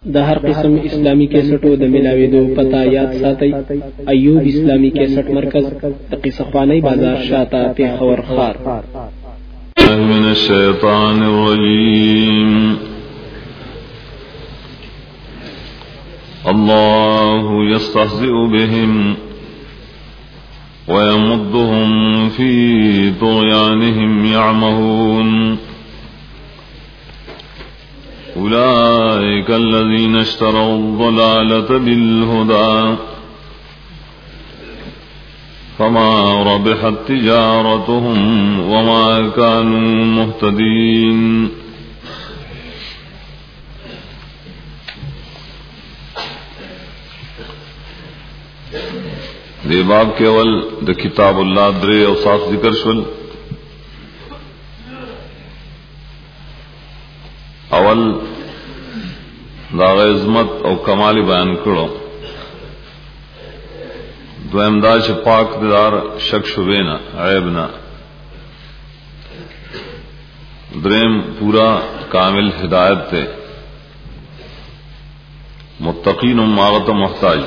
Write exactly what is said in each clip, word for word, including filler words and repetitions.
د هر قسم اسلامی کیسټو د ملاويدو پتا یاد ساتي. ایوب اسلامی کیسټ مرکز د قصخوانی بازار شاته پیښور خار. من الشیطان الرجیم. الله يستهزئ بهم ويمدهم في طغيانهم يعمهون. أولئك الذين اشتروا الضلالة بالهدى فما ربحت تجارتهم وما كانوا مهتدين. دی باب کے اول د کتاب اللہ درے اوصاف ذکر شول. اول دا عظمت او کمال بیان کړو. دویم دا چې پاک دار شک شوبه نه عیب نه. دریم پورا کامل ہدایت تے متقین ماغت محتاج.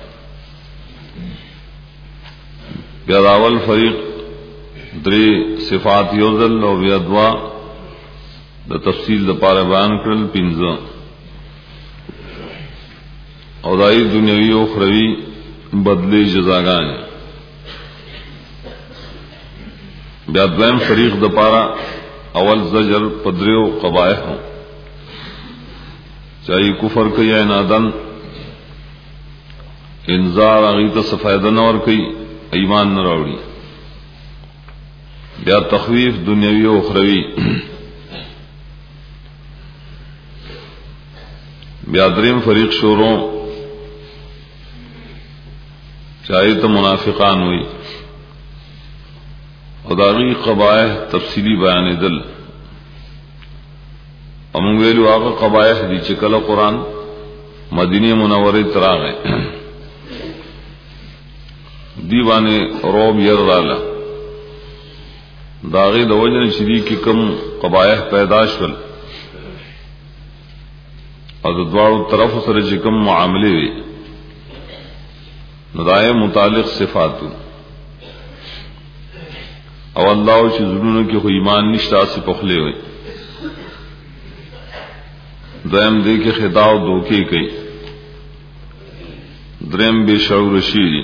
بیا اول فریق درې صفات یوزل او بیا دوا د تفصیل د پاره بیان کړل پنځه او دای دنیوي او اخروی بدلی جزاګان. بیا دویم فریق د پاره اول زجر پدریو قبایح چاہیے کفر کوي یا نادن انذار هغه ته فائدہ نه ور کوي ایمان نه راوړي. بیا تخویف دنیوي او اخروی. بیا دریم فریق شوروں چاہے تو منافقان ہوئی خداغی قبائح تفصیلی بیان دل. امون ویلو آقا قبائح دی چکل قرآن مدینی منوری تراغ دیوانے روب یر رالا داغی دوجن شری کی کم قبائح پیداش ول اور دوارو طرف سره چې کوم معاملې وي ندای متعلق صفاتو او الله چې زړونو کې خو ایمان نشته اسی پخلې وي. دویم دې کې خدا او دوکي کوي. دریم به شعور شي.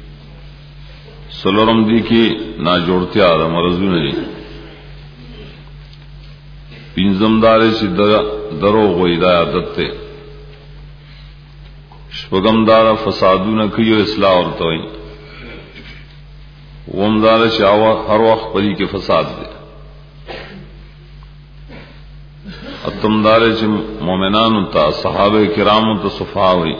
سلورم دې کې نا جوړتیا د مرزونه دي. پینزم دارے چی دروغ و عادت تے. شپگم دارا فسادو نکی و اصلاح ورتوئی. وم دارا چی ہر وقت پری کے فساد دے. اتم دارے چی مومنانو تا صحابہ کرامو تا صفحاوی.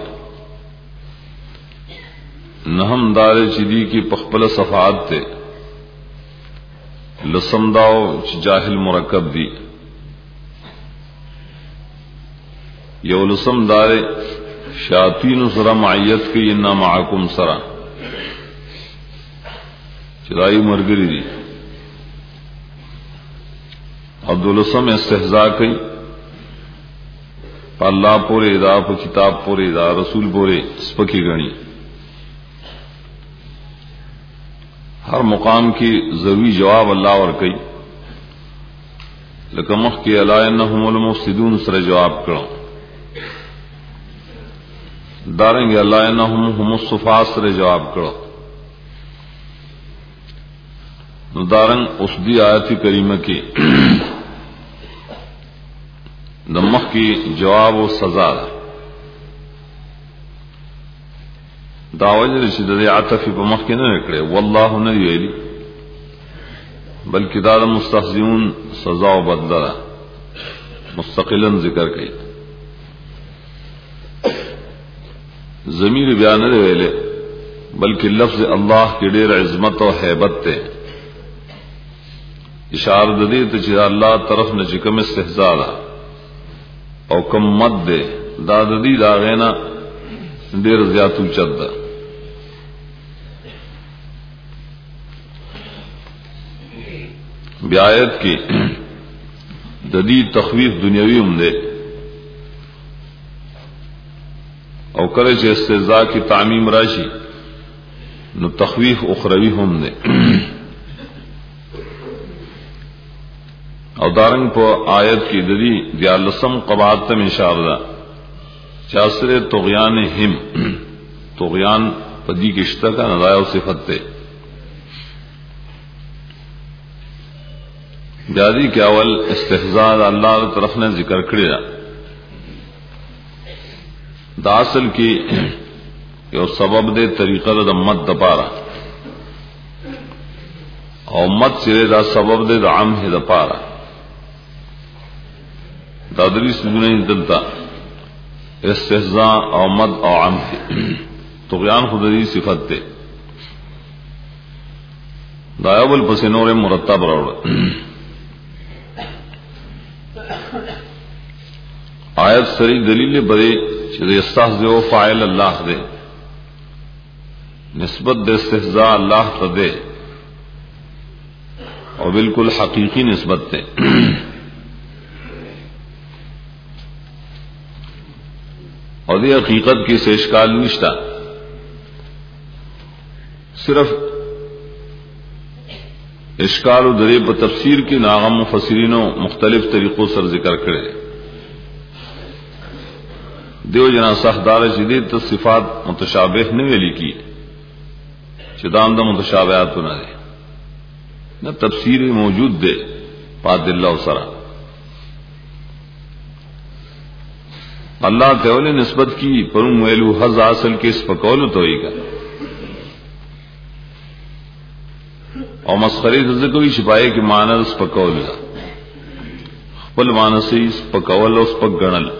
نہم دارے چی دی کی پخپل صفحات تے. لسم داو چی جاہل مرکب دی. یولسم دارے شیاطین سرا معیت کی انا معکم سرا چرائی مرگری دی. عبدالسم استحضاء کی اللہ پورے دا پا کتاب پورے دا رسول پورے سپکی گنی. ہر مقام کی ضروری جواب اللہ اور کئی لکمخ کی علا انہم المفسدون سر جواب کرو. داریں گے اللہ انہم هم الصفات سر جواب کرو. دارنگ اس دی آیت کریمہ کی دمخ کی جواب و سزا داوج رشید دی عطفی پا مخ کی نہ نکڑے واللہ نہ ویلی بلکہ دار مستحزیون سزا و بدلہ مستقلا ذکر کئی. ضمیر بیان دے ویلے بلکہ لفظ اللہ کی ډیر عظمت و حیبت تے. اشارہ دے تے چې اللہ طرف نہ چکم استحزاء او کم مد دے دا ددی دا غینا ډیر زیاتو چد. بیایت کی ددی تخویف دنیاوی هم دے او کله چې استهزاء کی تعمیم راشي نو تخویف اخروی هم نه. او دارنګ په آیت کې د دې دیالسم قواعد ته اشاره ده چې اصل طغیان هم طغیان په دې کې شته کا نه او صفت ده. جادی کې اول استهزاء الله تعالی طرف نه ذکر کړی ده. دا اصل کې یو سبب دے طریقہ دا مد دا پارا او مد سرے دا سبب دے دا عم ہے دا پارا دا دری سجنین دلتا استحزاء او مد او عم ہے. طغیان خودری صفت دے دا اول پس نور مرتب روڑ. آیت سری دلیل برے چیز استحزاء فاعل اللہ دے نسبت د استهزاء الله ته ده او بالکل حقیقی نسبت ده. اور یہ حقیقت کی سے اشکال نشتا، صرف اشکال و درے پر تفسیر کی ناغم مفسرینوں مختلف طریقوں سر ذکر کرے. دیو جنا صحدار جدید صفات متشابہ نے ویلی کی چدام دا متشابہات نہ دے نہ تفسیر موجود دے پاد اللہ سرا. اللہ تعالی نسبت کی پرم ویلو حز اصل کے اس پکول تو ہی کا اور مسخری ذکر چھپائے کہ معنی اس پکول کا خپل معنی سے اس پکول اس پک گنل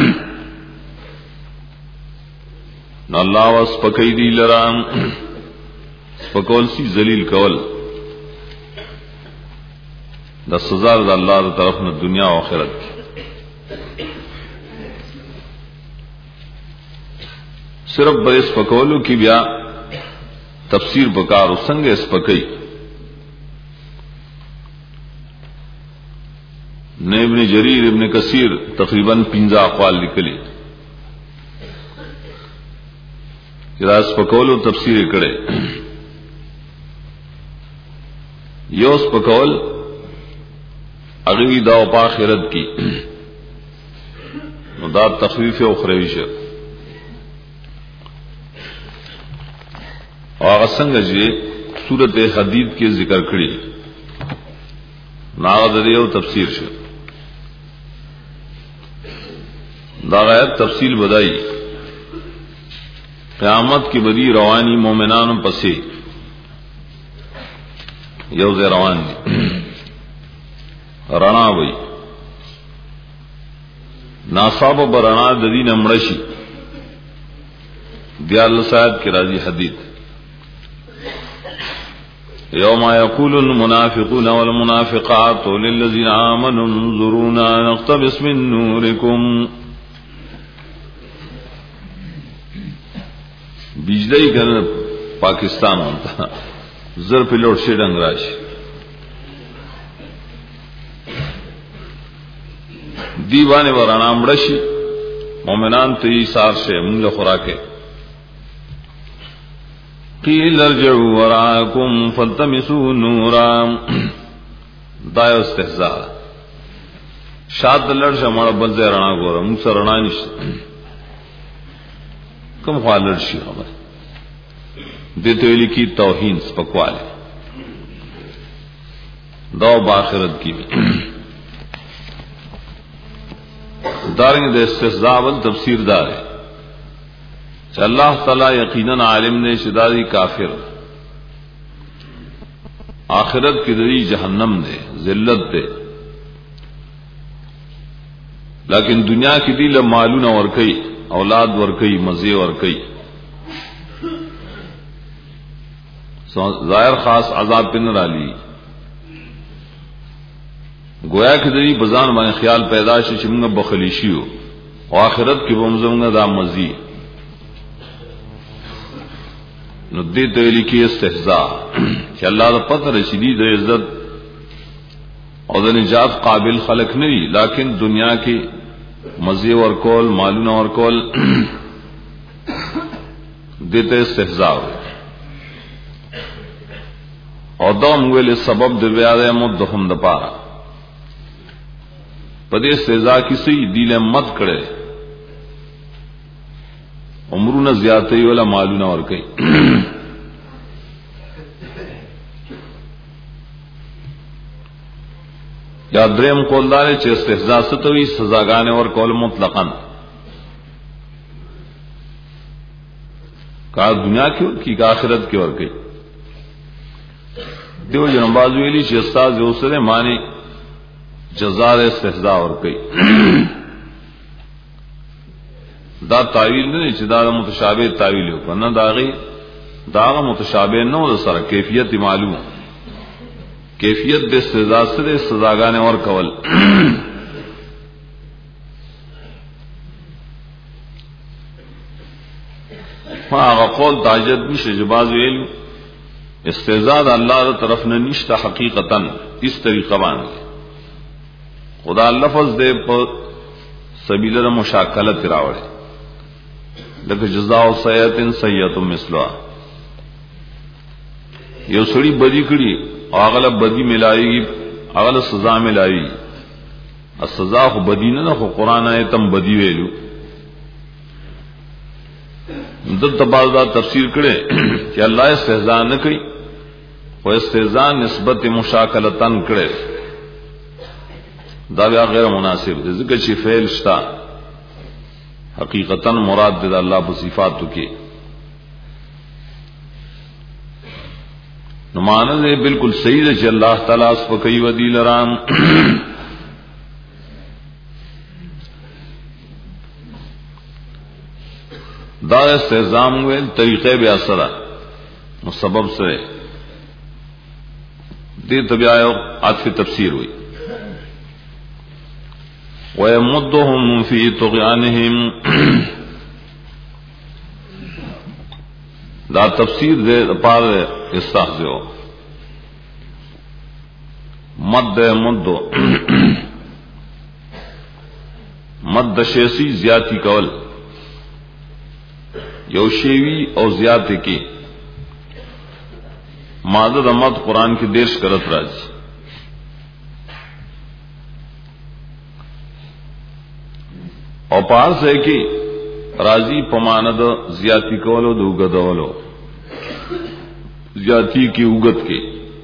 نہ اللہ واس پکئی دی لرام پکول سی ذلیل کول دا سزا دا اللہ دا طرف نہ دنیا و آخرت کی. صرف بر اس پکولو کی بیا تفسیر پکار سنگ اس پکئی نے ابن جریر ابن کثیر تقریباً پنجا اقوال نکلی جدا اس پکولو تفسیر کرے. یوس پکول اغوی دا پا آخرت کی دا تخفیف اخروی شر اور اغسنگ جی صورت حدید کے ذکر کری ناغدریو تفسیر شر دا غیب تفصیل بدائی قیامت کی بدی روانی مومنان پسی یوز روان دی رنا بئی ناصاب برنا ددی نمڑشی دیال صاحب کی راضی حدیث یوم یقول المنافقون والمنافقات للذین آمنوا انظرونا نقتبس من نورکم. بجلی کن پاکستان ہوتا زر پہ لوٹ سے ڈنگ راش دیوانے ورانا مڑشی مومنان تی سار سے منگ خوراکے قیل ارجعوا وراءکم فالتمسوا نورا. دایو استحزاء شاد لڑش ہمارا بلزے رنا گورا منگ سا رنا نشتا کم خواہ لڑشی ہمارے دیتے ہوئے کی توہین سپکوالے دو باخرت کی بھی دارنگ دے استحزاء وال تفسیر دار ہے کہ اللہ تعالی یقیناً عالم نے شدادی کافر آخرت کی دری جہنم دے ذلت دے لیکن دنیا کی دی لمالون ورکئی اولاد ورکئی مزے ورکئی ظاہر خاص عذاب پہ نہ ڈالی گویا کہ دری بزان بانے خیال پیدا شي چې موږ بخلی شیو او آخرت کې به موږ دا مزي نو دې ته لیکي استهزاء چې الله د پته رسیدي د عزت او د نجات قابل خلق نه دي لیکن دنیا کې مزي ور کول مالونه ور کول دیتے استهزاء او دوم ویل سبب د بیا د مدهم د پارا پدې استهزاء کی سي دیل مت کړي عمرونه زیاتې ولا مالونه ور کوي یا دریم کول دار چې استهزاء ستوي سزاګانې ور کول مطلقاً کا دنیا کې ور کی کا آخرت کې ور کوي دیو جن باز ویلی چې استاد یو سره معنی جزاء استهزاء ور کوي دا تعویل نه چې دا متشابه تعویل یو کنه دا غي دا متشابه نه سره کیفیت معلوم کیفیت د سزا سره سزاګانې ور کول هغه قول تاجد نشه جواز ویل استهزاء د الله تر طرف نه نشته حقیقتا اس طریقه باندې خدا لفظ دې په سبیل د مشاکلت راوړي لکه جزاء سیئه سیئه مثلها یو سړي بدی کړي اغلب بدی ملایي اغلب سزا ملایي السزا خو بدی نه خو قران ایتم بدی ویلو دلته بعض دا تفسیر کړي چې الله استهزاء نه کوي او استهزاء نسبت مشاکلتن کړي دا بیا غیر مناسب دي ځکه چې فعل شتا حقیقتا مراد د الله په صفاتو کې نو معنی دې بالکل صحیح ده چې الله تعالی اس په کوي ودی لرام دا استهزاء ویل طریقې بیا سره نو سبب سره دې تبیا یو عطف تفسیر ہوئی وَيَمُدُّهُمْ فِي طُغْيَانِهِمْ دا تفسیر دے پار استحزو مد مدو مد شیسی زیاتی کول یو شیوی او زیاتی کی مادہ دا مد قرآن کی دیرش کرت راج او پار سے کی راضی پماند زیاتی کولو دو گدولو زیاتی کی اگت کے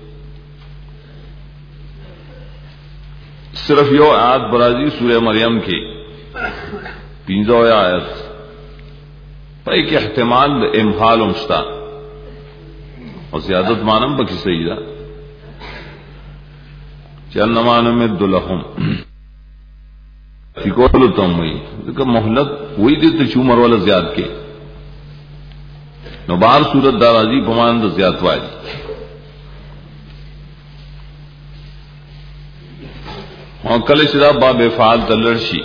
صرف یو آیت برازی سورہ مریم کی پینزو آیت پای کی احتمال دا امحال امشتا اور زیادت مانم پکی سیدہ چلنمان مد لهم فکولو تم ہوئی کہ محلت وہی دیتے چومر والا زیاد کے نو بار صورت دارازی پماند زیاد والی اور کل شدا باب فعال تلرشی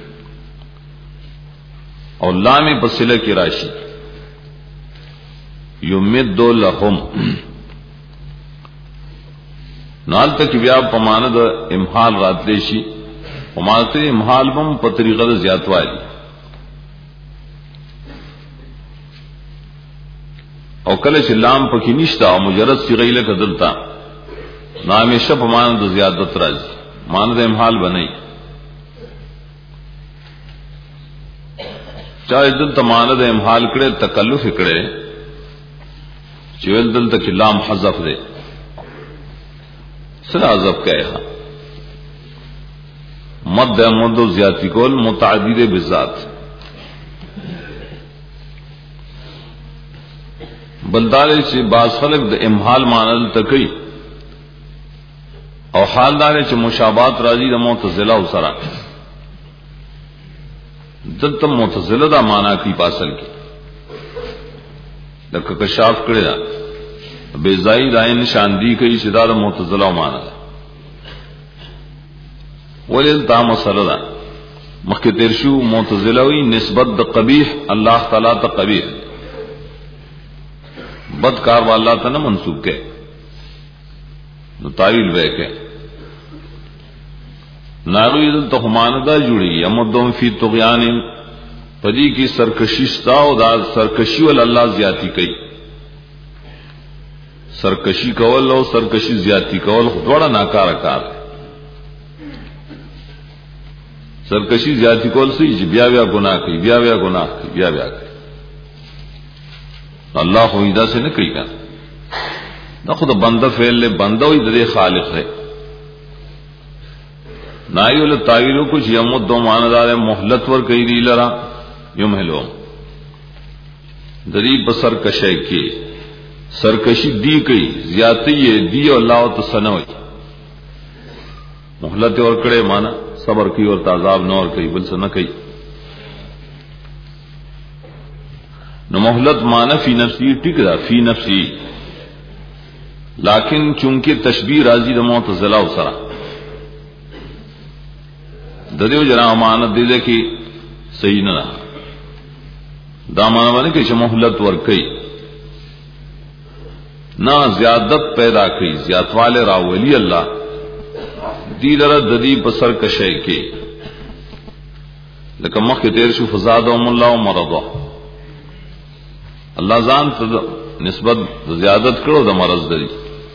اور لام پسلہ کی راشی یمد لهم نال تک بیا پماند امحال رات لیشی ومالتے امحال بم پطریقہ زیادت والی او کله چې لام پکې نشتا او مجرد صيغه له کدلتا نام شپ مان د زیادت راځي مان د امحال بنئ چا دل تمان د امحال کړه تکلف کړه چې ول دل تک لام حذف ده سره حذف کړه مد مد زیاتی کول متعدد بذات بلدار سے بعض خلق د امحال مانل تکي او حال دار چې مشابهت راځي د معتزله او سره دلته معتزله دا معنا کی پاسل کی د کشاف کړي دا بے زائد عین شاندی کوي چې دا د معتزله معنا ده ولل تا مسله ده مخکې تیر شو معتزلوی نسبت د قبیح الله تعالی ته قبیح بدکار والا تا نہ منسوب کے نو تعویل بے کے ناغوی دل تو خماندہ جڑی یمدهم فی طغیان پدی کی سرکشی ستا او دا سرکشی ول الله زیاتی کوي. سرکشی کول او سرکشی زیاتی کول خودوړه ناکاره کار. سرکشی زیاتی کول سي چې بیا بیا ګناه کوي، بیا بیا ګناه کوي، بیا بیا کوي. الله خو ایدا سے نه کوي کنه. دا خود بنده فعل له بنده وي د خالق ہے. نایول تعویلو کچھ یمد دو ماندار مہلت ور کوي دی لرا یمهلو دری بسر کشے کی سرکشی دی کوي زیاتی دی الله تسنوي مہلت ور کړه معنا صبر کی اور تعذاب نور کوي بل څه نه کوي. نو مہلت معنا فی نفسی ٹک دا فی نفسی لیکن چونکہ تشبیہ راضی د معتزلہ سره د دیو جنا امانت دې ده کې صحیح نه دا معنا باندې کې چې مہلت ور کوي نہ زیادت پیدا کوي زیاتواله راولي الله دی لره د دې بسر کشي کې لکه مخکې تیر شو فزادهم الله مرضا الله ځان ته نسبت زیادت کړو د مرض دی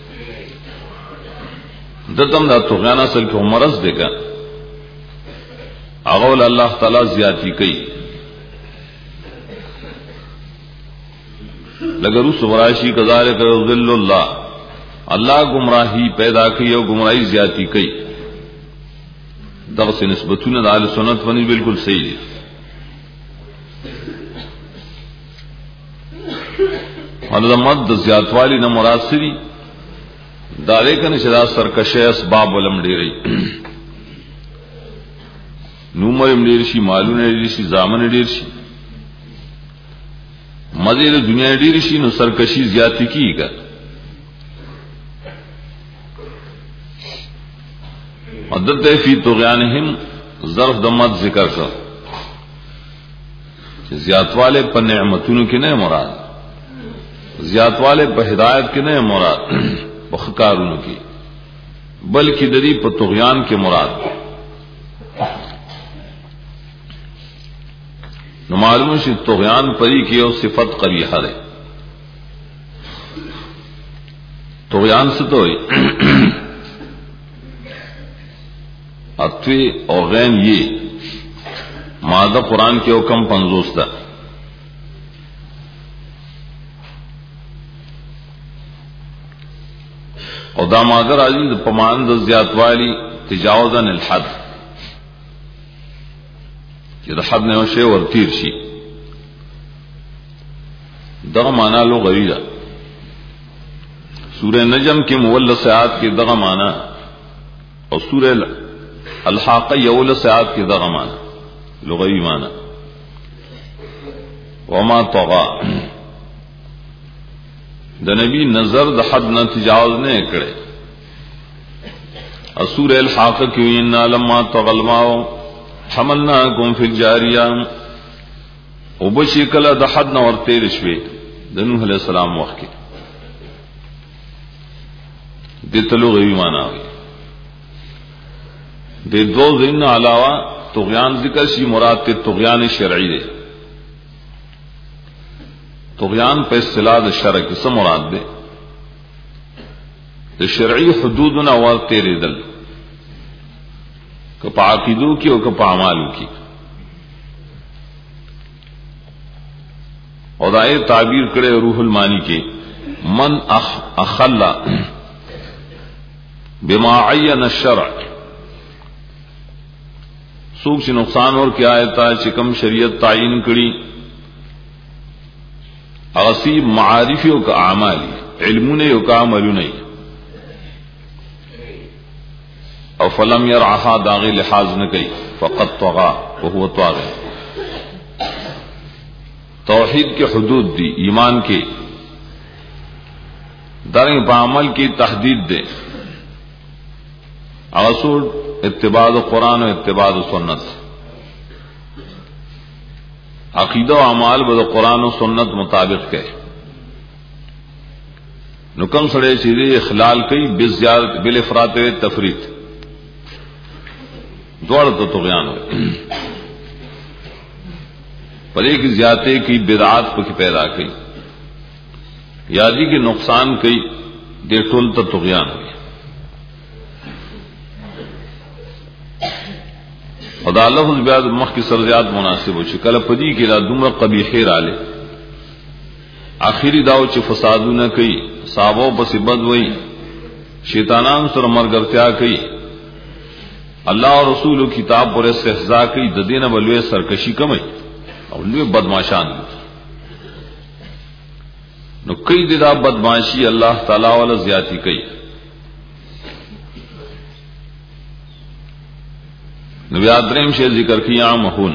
دتم دا طغیان اصل کې مرض دی کا اغول الله تعالی زیاتی کوي لگر اس وراشی کذالک یضل اللہ اللہ گمراہی پیدا کی اور گمراہی زیادتی کی دغه نسبتونه د اهل سنت باندې بالکل صحیح دي. ولدا مد زیاتوالی نه مراد سری دالې کنه چې دا سرکشه اسباب ولم ډیری نومر ډیر شي مالونه ډیر شي زامن ډیر شي مزید دنیا ډیر شي نو سرکشی زیاتی کیږي. مدد فی طغیانہم ظرف دمت ذکر کر زیات والے پر نعمتونو کی نہیں مراد زیات والے پر ہدایت کی نہیں مراد بخکارونو کی بلکہ دری پر طغیان کے مراد معلوم سے طغیان پری کی اور صفت قریحہ ہے. طغیان سے تو اتوی اور غین یہ مادہ قرآن کے حکم پنزوس تھا اور دا مادہ راجی پمان د زیات والی تجاوزن الحد کہ دا حد نے شے ور تیر شي دا معنی لو غریدا سورہ نجم کے مول سیات کے دغه معنی اور سورہ الحاقہ یول سیات کے دغه معنی لغوی معنی وما طغى د نبی نظر د حد نہ تجاوز نے کړي اور سورہ الحاقہ کی ان لما طغى الماء حملناکم فی الجاریہ وبشکل د حد نہ ور تیر شوی د نوح علیہ السلام وخت کې د تلوغوی معنی وي د دو ذین علاوه طغیان ذکر شی مراد ته طغیان شرعی دی. طغیان په اصطلاح د شرع کې څه مراد دی؟ د شرعی حدودنا ور تیریدل کہ پا عقیدو کی اور کہ پا عمالو کی اور آئے تعبیر کرے روح المانی کے من اخ اخلا بما عین الشرع سوک سے نقصان اور کیا آیتا ہے چکم شریعت تعین کری اغسیب معارفیوں کا اعمالی علمون یو کا عملو نہیں اور فلم یرعها داغی لحاظ نہ کئی فقط طغى وهو طاغی توحید کے حدود دی ایمان کے درنگ بعمل کی تحدید دے اصول اتباع قرآن و اتباع سنت عقیدہ و اعمال بد قرآن و سنت مطابق کے نکم سڑے چیزیں اخلال کئی بزیادت بالافراط و تفریط دوڑ تو طغیان ہوئے पर एक ज्यादती की बिदआत पकी पैदा की यादी के नुकसान कई दे टोल त तुगयान हुई खुदा लफ्ज ब्याद मख की सरजियात मुनासिब हो कल पदी के ला दुमर कबीहे राले आखिरी दाव च फसादू न कई साबो बस बद वही शैतानान सर मरगरत्या कई अल्लाह और रसूल किताब पर इस्तेहजा कई ददीन बलवे सरकशी कमई और लुए बदमाशान नो कई दिदा बदमाशी अल्लाह ताला वाला ज्यादती कई नबियाद्रेम से जिक्र किया महून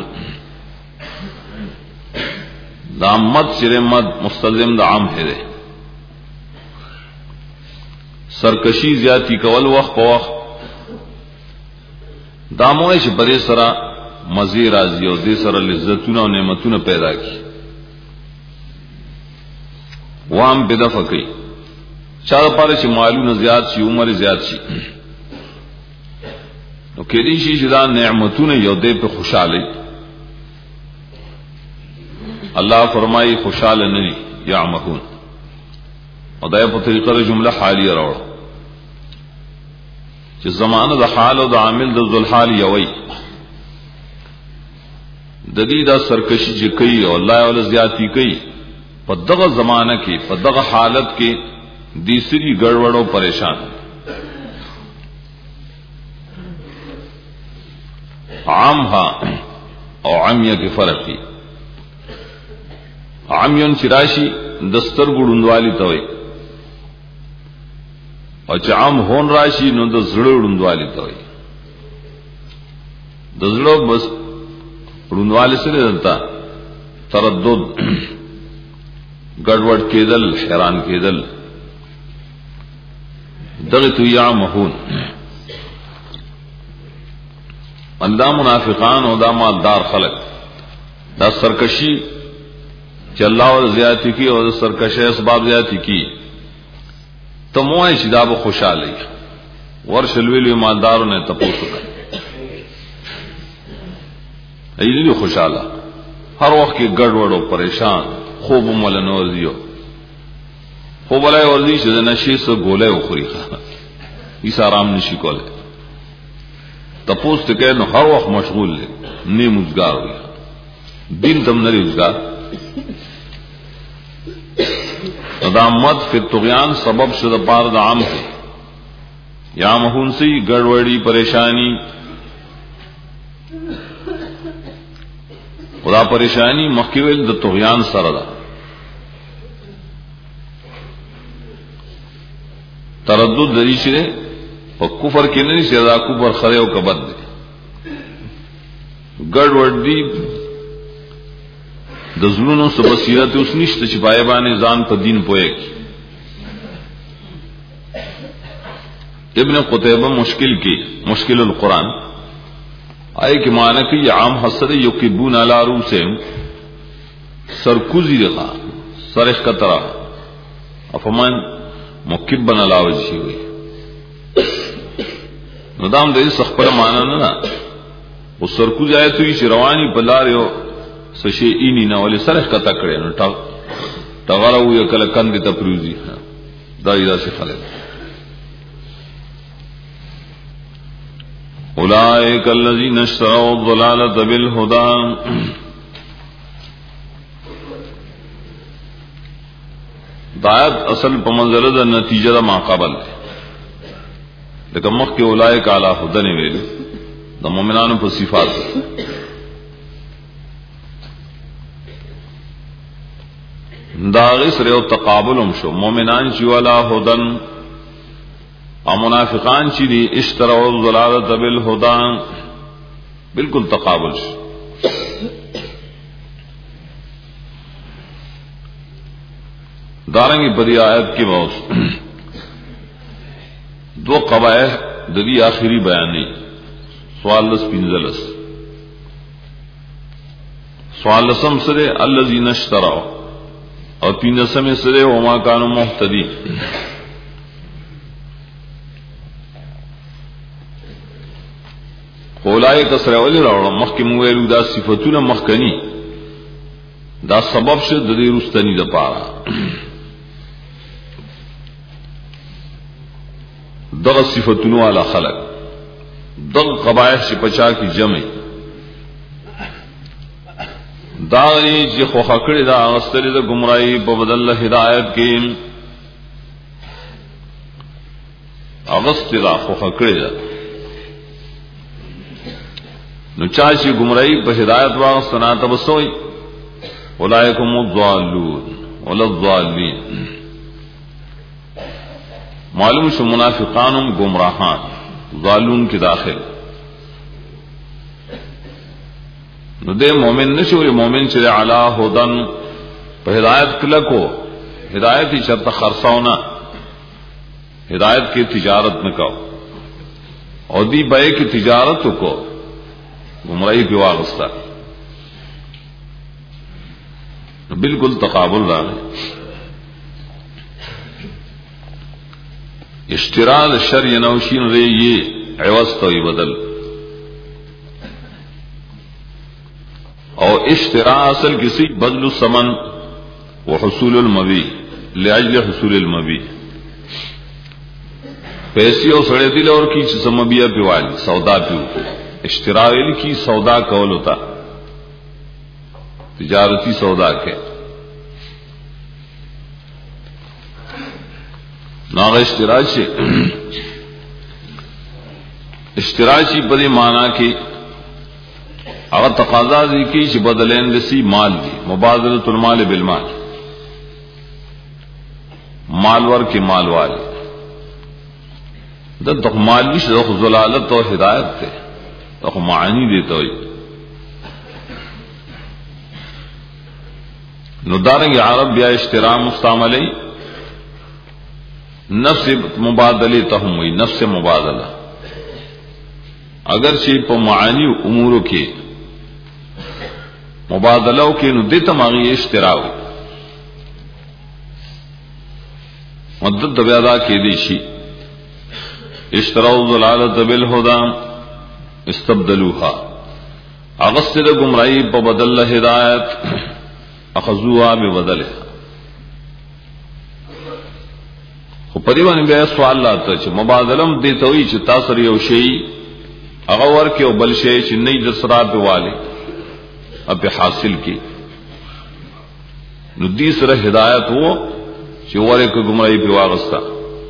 दामत शिरमद मुस्तलजिम दाम है सरकशी ज्यादती कवल वक्त पवख दामोश बरे सरा मजे राजी और दे सरा लिज्जतुना और नेमतुना पैदा की वाम बेदफ कई चार पारे से मालूम ज्याद सी उम्र ज्याद सी तो केदी शी जिदा नेमतुना योदे पे खुशहाल अल्लाह फरमाई खुशहाल नहीं या महून और दया पर तरीका जुमला हालिया रोड़ जिस जमाना द हाल और द आमिल द जुलहाल यवई ददीदा सरकशी जी कई और अल्लाह वाला ज्यादती कई पदग जमाना की पदग हालत के तीसरी गड़बड़ों परेशान आम हा और आमिया की फर्क थी आमियन चिराशी दस्तर गुड़वाली तवे और चाम होन राशि नो द जड़ो उड़वाली तवे दजड़ो बस उड़वाले से नहीं तरद्दुद गड़बड़ केदल हैरान केदल दगत या महून अंदा मुनाफिकान और दा मालदार खलक दा सरकशी चल्ला और ज्यादती की और सरकश असबाब ज्यादती की तो मोए शिदाब खुशहाल वर्षलवेल मालदारों ने तपोस कर खुशहाल हर वक्त के गड़बड़ो परेशान खूब मलन वर्जियो खूब अलाय वर्जी से नशे से गोले उखरी खा इस आराम निशी कोले तपोस तो कह हर वक्त मशगूल ले ने मुजगार हुई दिन तम नरी उजगार दामत फिर तुगयान सबब शुदा पार दाम है या महून से गड़बड़ी परेशानी खुदा परेशानी मक्कीवेल द तुगयान सरदा तरद्दुद दरीशरे और कुफर के नहीं से अदा कुफर खरे और कबद गड़बड़ी दजलूनों से बसीरत उस निश्त छिपाए बाने जान पर दीन पोए की इब्न कुतैबा मुश्किल की मुश्किल उल कुरान आए कि माना कि यह आम हसर युकिबून अला रूसिहिम सरकुजी रखा सरख का तरह अफमान मुकिबन अला वजही हुई नदाम दे सखपर माना ना वो सरकुज आए तो इस रवानी पला रहे हो सशे इनी ना वाले सरख का तकड़े न टगरा हुए कल कंद तपरूजी दाईदा से खले उलाइक अल्लज़ीना इश्तरौ ज़लालत बिल हुदा दायत असल पमंजल द नतीजा द माकाबल लेकिन मख के उलाइक अला हुदन वेल द मोमिनान पर सिफात दागिस रे तकाबुल शो मोमिनान ची वाला हुदन और मुनाफिकान ची दी इश्तरौ ज़लालत बिल हुदा बिल्कुल तकाबुल दारंगी बदी आयत की बहुत दो कवायद ददी आखिरी बयानी सवालस पिंजलस सवालसम सरे अल्लज़ीना इश्तरौ और पिंजसम सरे वमा कानु मुहतदी खोलाए कसरे वाली रावण मख के मुवेलू दा सिफतुना मखकनी دا سبب شد د دې رستنی د پاره دغه صفاتونو علی خلق دغه قبایح چې پچا کی جمع دا چې خو خکړه دا غستری د گمراهی په بدل هدایت کې اغسطی دا خو خکړه دا نو چا چې گمراهی په هدایت واغستنا تبسوي اولئکم الضالون ولا الضالین معلوم شو منافقانم گمراهان ضالون کی داخل نو دے مومن نشو مومن چرے علا ہدن پہ ہدایت کلکو ہدایت ہی شرط خرسونا ہدایت کی تجارت نہ کہو اور دی بے کی تجارت کو گمراہی پہ واغستہ بالکل تقابل رہا اشتراء الشر ینوشین رے یہ عوض تو بدل اور اشتراء اصل کسی بدل الثمن وحصول المبی لاجل حصول المبی پیسی اور سڑے دل اور کی سمبیا پیوالی سودا پیو اشتراء کی سودا کول ہوتا تجارتی سودا کے ناغ اشتراچی اشتراچی پدی مانا کی اگر تقاضا دی کی چی بدلین دسی مال دی مبادلت المال بالمال مالور کی مال والی دل تخ مالیش دخ ضلالت و ہدایت تے تخ معانی دیتا ہوئی ندارنگ عرب بیا اشترا مستعملی نفس مبادلے تہم ہوئی نفس مبادلہ اگر چی پا معانی امورو کے مبادلوں کے نو دیتا ماغی اشترا ہوئی مدد بیادا کے دیشی اشتراو ضلالت بالہدا استبدلوها اغسطر گمرائی پا بدل ہدایت اخذوها ببدلها خو پریوانی بیا سوال لاتا چھ مبادلم دیتوئی چھ تاثر یو شئی اغور کے او بل شئی چھ نئی دسرا پہ والے اب حاصل کی نو دیسر ہدایت ہو چھ ورے کو گمرائی پہ واغستا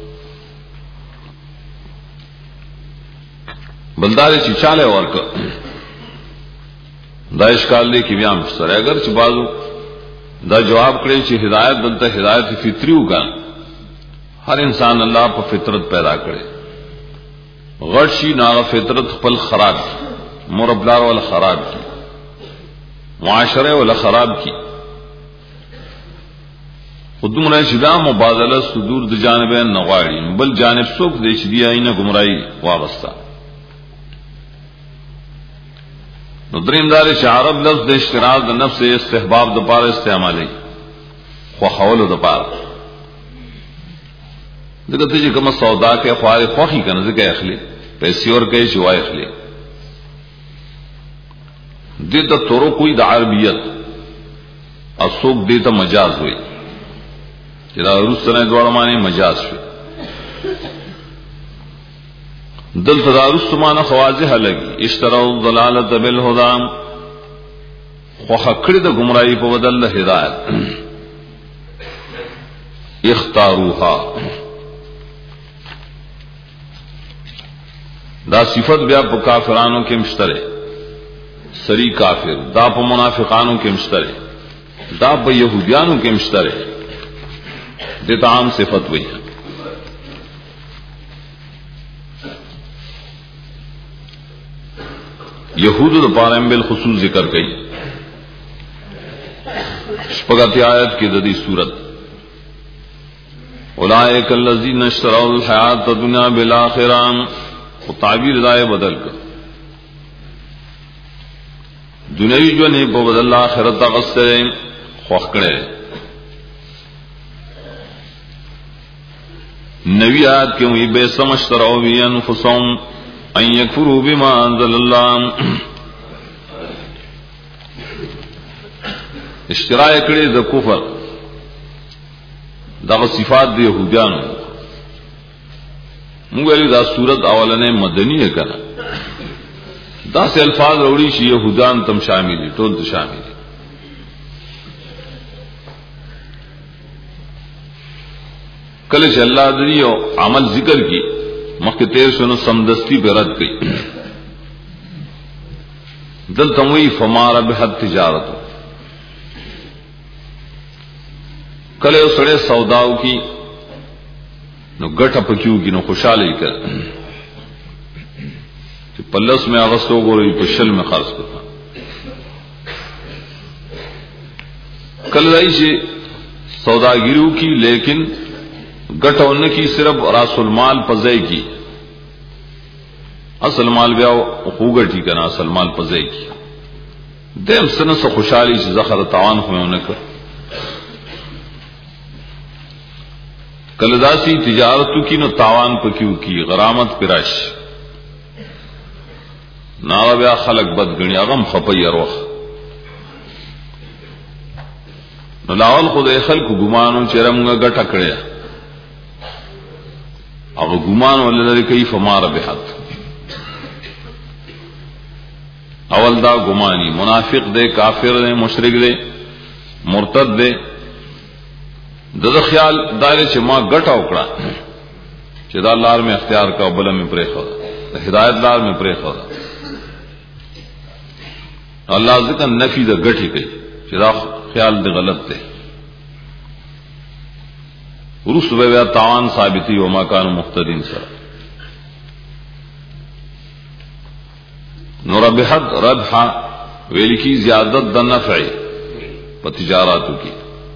بلدارے چھ چالے ورکا دا اشکال دے کی بیام سر اگر چھ بازو دا جواب کرے چھ ہدایت دلتا ہدایت فطری ہوگا ہر انسان اللہ پر فطرت پیدا کرے غرشی ناغ فطرت پل خراب کی مربلار والا خراب کی معاشرے والا خراب کی خودم رہے شدہ مبادلہ صدور د جانبین نغاڑی بل جانب سوک دے شدیا اینا گمرائی وابستہ ندرین دار شعرب لفظ دے اشتراز دا نفس استحباب دا پار استعمالی خوخول دا پار دکھتا تجھے کم سودا کے خوار خوخی کا نزدہ اخلی پیسی اور کئی شوائے اخلی دیتا تورو کوئی دا عربیت اصوب دیتا مجاز ہوئی جدا رسطنے دوارمانی مجاز ہوئی دل تدارس مانا خواضح لگی اشتراو ضلالت بالہدام خوخکڑی دا گمرائی پا بدل ہدایت اختاروها دا صفت بیا پا کافرانوں کے مشترے سری کافر دا پا منافقانوں کے مشترے دا پا یہودیانوں کے مشترے دیتا عام صفت وہی ہے یہود دا پارم بالخصوص ذکر گئی شپگتی آیت کی ددی صورت اولئک الذین اشتروا الحیات الدنیا بالآخرہ وہ تعبیر دائے بدل کر دنیاوی جو نے پا بدل آخرت غصرے خوخکڑے نوی آیت کے ہوئی بے سمشتروا بی انفسهم ان یکفروا بما انزل اللہ اشتراء کړي د کفر دا صفات د يهودانو. موږ ویل دا صورت اولنې مدنی ہے کنه، دا سه الفاظ وروړي چې يهودان تم شامل دي، ټول ته شامل دي. کله چې الله دې یو عمل ذکر کی مخکې تیر شنو سمدستی به رد کړي. دل تموی فمار بحد تجارت، کله یو سړی سوداو کی نو ګټه پکیو کی نو خوشاله کړ چې پلس میں اغستو ګورې په شل میں خرج کړه. کله دای چې سوداګریو کی لیکن ګټون کی صرف راس المال پځای کی، اصل مال بیا خوګټی کنه، اصل مال پځای کی دیم سن سو خوشحالی چې زخر توان خوونه کړ. کلداسی تجارتو کی نو تاوان پکیو کی، غرامت پراش ناو بیا خلق بد گنی اغم خپی اروخ نو لاول خود خلق گمانو چرمگا گٹا کڑیا اگو گمانو لدر کئی فمار بحد. اول دا گمانی منافق دے، کافر دے، مشرک دے، مرتد دے، دغه خیال دایره چې ما ګټه وکړه چې دا لار می اختیار کا بل می پرې خو دا هدایت لار می پرې خو الله ذکر نفي د ګټي کوي چې دا خیال دی غلط دی. ورس به تاوان ثابتي او ما کان مختدين سره نور بحد ربح ویل کی زیادت د نفع په تجارتو کې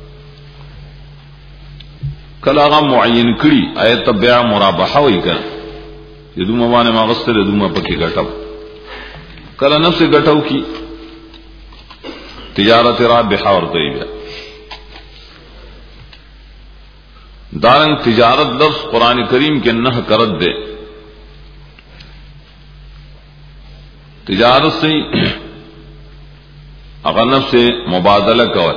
کله هغه معین کړي آیت تبع مرابحه وی کړه چې دومره باندې ما غستل دومره پکې ګټاو. کله نفس ګټاو کی تجارت رابحه ورته بیا دارن تجارت لفظ قرآن کریم کے نہ کرد دے. تجارت سے اگر نفس سے مبادلہ کول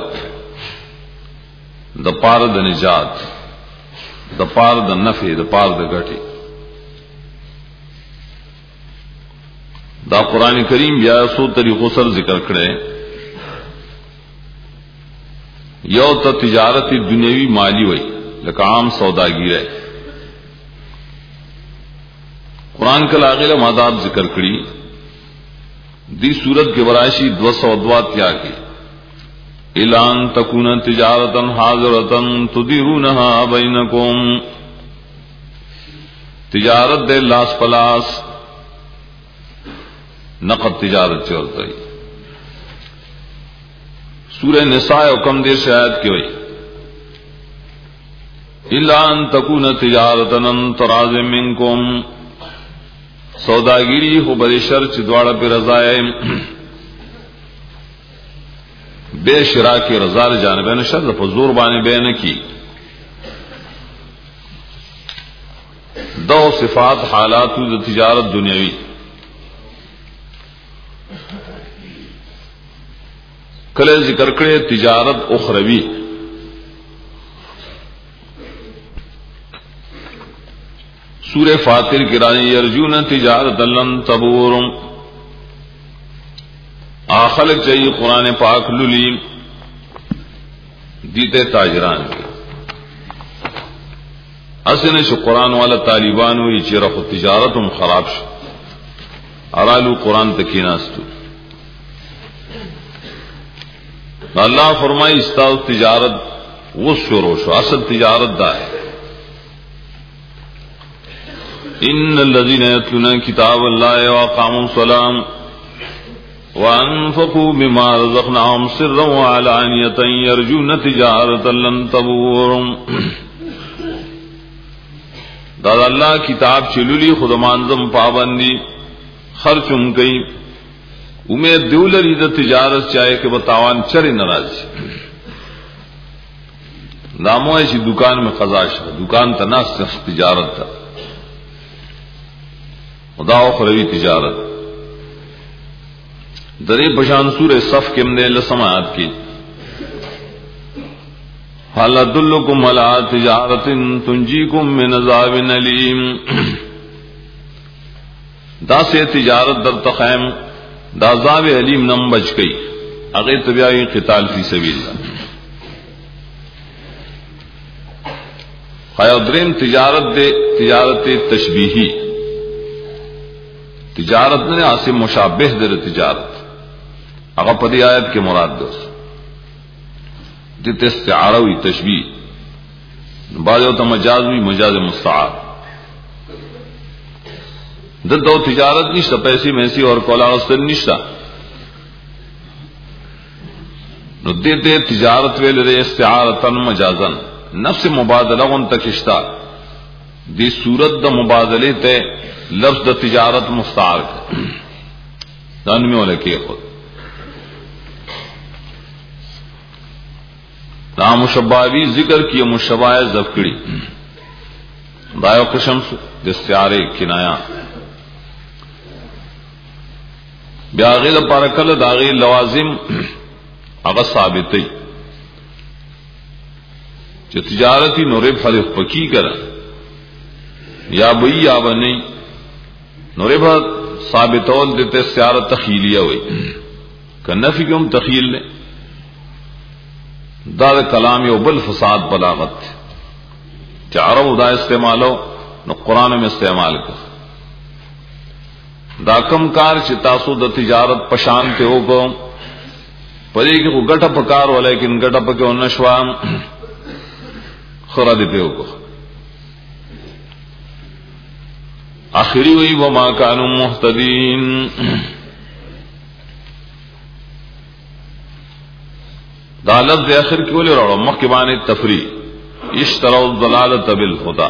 د پار د نجات، د پار د نفع، د پار د ګټي. دا قرآن کریم بیا سو طریقو سر ذکر کړي. یو ته تجارت دنیوی مالی وای لکه عام سوداګری ہے. قرآن کا لاغله ماداب ذکر کړي دی صورت کے برائشی دو سو ادوات کیا کی اعلان تکون تجارتا حاضرتا تدیرونها بینکم. تجارت دے لاس پلاس نقد تجارت چلتا ہے. سورہ نساء حکم دے شاید کی وئی اعلان تکون تجارتا تراز منکم. سوداگیری ہو بڑے شرچ دوڑا پہ رضائے بے شرا کی رضا جانب نے شر فزور بانے بے نے کی. دو صفات حالات تجارت دنیاوی. کلے ذکر کرے تجارت اخروی. سورہ فاتر کی رانی یرجون تجارت لن تبور. آخلق چاہیے قرآن پاک للی دیتے تاجران کی اصل شو قرآن والا طالبان ہوئی چرخ تجارت ہم خراب شو ارالو قرآن تکیناستو. اللہ فرمائی استاذ تجارت وہ شروع شو اصل تجارت دا ہے. ان الذين يتلون كتاب الله واقاموا الصلاة وانفقوا مما رزقناهم سرا وعلانية يرجون تجارة لن تبور. دادا اللہ کتاب چلولی خودمان زم پابندی خرچم کئی امید دیولری دا تجارت چاہے کہ بتاوان چرے ناراض نامو ایسی دکان میں خزاش دکان تناس تجارت تھا خدا اخروی تجارت. درے بشان سورہ صف کے مدے لسماعت کی هل أدلكم على تجارة تنجيكم من عذاب أليم دا سے تجارت در تخیم دا عذاب علیم نم بچ گئی اگے تبیائی قتال فی سبیل اللہ خیا دریم تجارت دے تجارت تشبیہی تجارت نے آسے مشابہ در تجارت اگا پدی آیت کے مراد دوست دیت استعارہ ہوئی تشبیہ بعض ہوتا مجاز بھی مجاز مستعار دد دو تجارت نشتا پیسی میسی اور کولا غستن نشتا نو دیتے تجارت ویل رے استعارتن مجازن نفس مبادلہ ان تکشتا دی صورت دا مبادلے تے لفظ دا تجارت مستعار دانمی والے کے خود نام مشبابی ذکر کی مشبہ زفکڑی دایو قسم دستیارے کنایا بیاغی دا پارکل داغی لوازم اغا ثابتی چه تجارتی نورب حلف پکی کرا یا بئی یا بنی نورب ثابتول دیتے استیارت تخیلیہ ہوئی کہ نفی کم تخیل نے دا کلام یو بل فساد بلاغت چه عرب دا استعمالو نو قرآن میں استعمال کر دا کم کار چه تاسو دا تجارت پشانتے ہو کو پدی کہ کو گٹا پکار ہو لیکن گٹا پکے ہو نشوام خرد پہ ہو کو آخری ہوئی وما کانوا مہتدین دا لفظ آخر کی ولی روڑا مخبان تفریح اشتروا الضلالة بالهدى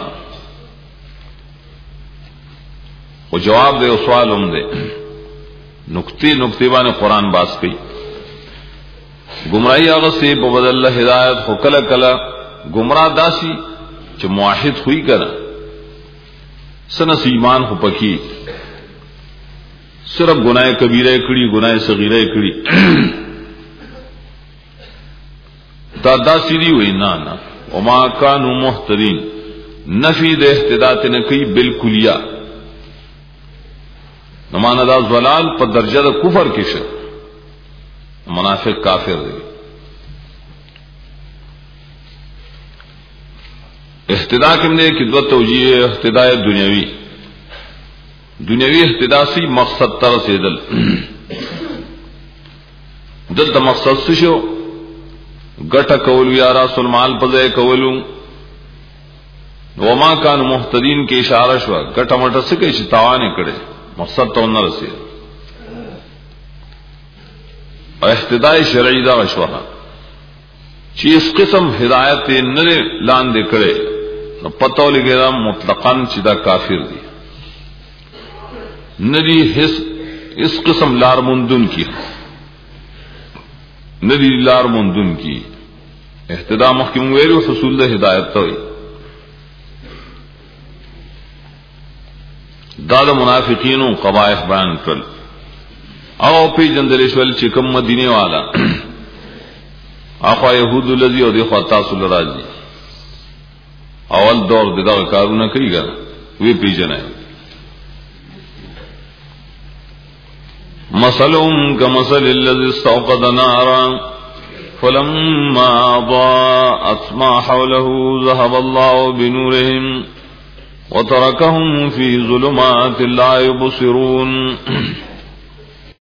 وہ جواب دے سوال ہم دے نکتی نکتی بانے قرآن باس کی گمراہی آغا سے ببدل اللہ ہدایت خو کلا کلا گمراہ داسی چھ معاہد ہوئی کرا سنس ایمان خو پکی صرف گناہ کبیرہ کڑی گناہ صغیرہ کڑی دا دا سیدھی ہوئی نا نا وما کانوا محتدین نفی دے احتدات نکی بالکلیہ نمانا دا ضلال پر درجہ دا کفر کی شر منافق کافر دے احتدا کم دے کہ دو توجیہ احتدا دنیاوی دنیاوی احتدا سی مقصد تر سے دل دل تا مقصد سے شو گٹا کولو یا راس المال پزے کولو وما کان محتدین کے اشارہ شوا گٹا مٹا سکے شتاوانے کڑے مقصد تو نہ رسے احتداء شرعی دا شوا چیز قسم ہدایت نرے لان دے کڑے پتو لگے دا مطلقاً چدا کافر دی ندی اس قسم لار مندن کی ندی لار مندن کی احتدا محکم ویلو حصول دا ہدایت توئی دادا منافقین و قبائح بیان کل او پی جندلیشول چکم مدینے والا آخوا یہود لذی او دیخوا تاسو لراجی اول دور دیدا کارونا کئی گا وی پی جنائے مثلهم كمثل الذي استوقد نارا فلما أضاءت ما حوله ذهب الله بنورهم وتركهم في ظلمات لا يبصرون